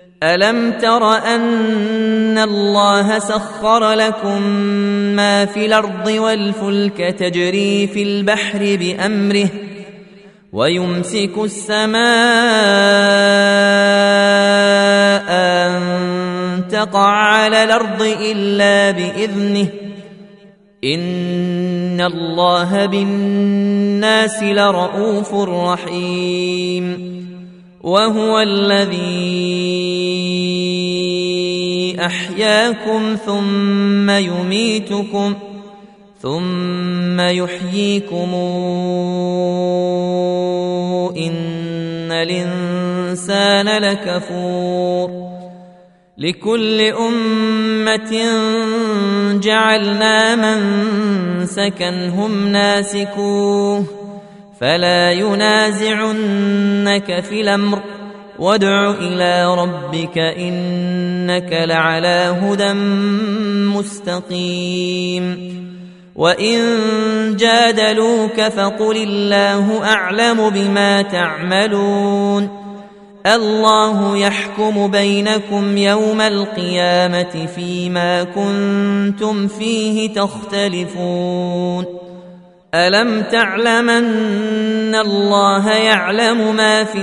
ألم تر أن الله سخر لكم ما في الأرض والفلك تجري في البحر بأمره ويمسك السماء أن تقع على الأرض إلا بإذنه إن الله بالناس لرؤوف رحيم وهو الذي أحياكم ثم يميتكم ثم يحييكم إن الإنسان لكفور لكل أمة جعلنا منسكا هم ناسكوه فلا ينازعنك في الأمر وادع إلى ربك إنك لعلى هدى مستقيم وإن جادلوك فقل الله أعلم بما تعملون الله يحكم بينكم يوم القيامة فيما كنتم فيه تختلفون ألم تعلم أن الله يعلم ما في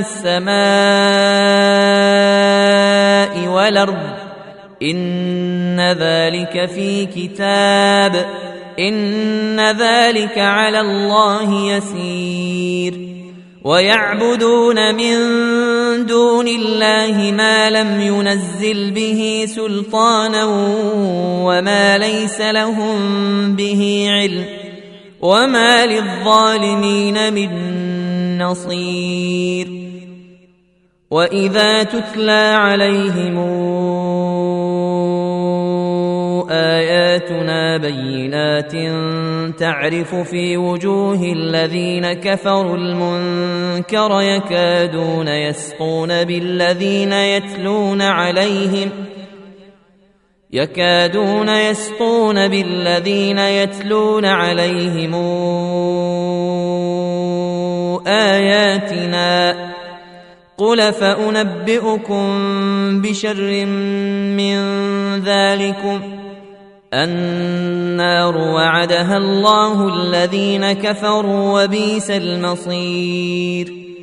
السماء والأرض إن ذلك في كتاب إن ذلك على الله يسير ويعبدون من دون الله ما لم ينزل به سلطانا وما ليس لهم به علم وما للظالمين من نصير وإذا تتلى عليهم آياتنا بينات تعرف في وجوه الذين كفروا المنكر يكادون يسطون بالذين يتلون عليهم آياتنا قل فأنبئكم بشر من ذلكم النار وعدها الله الذين كفروا وبئس المصير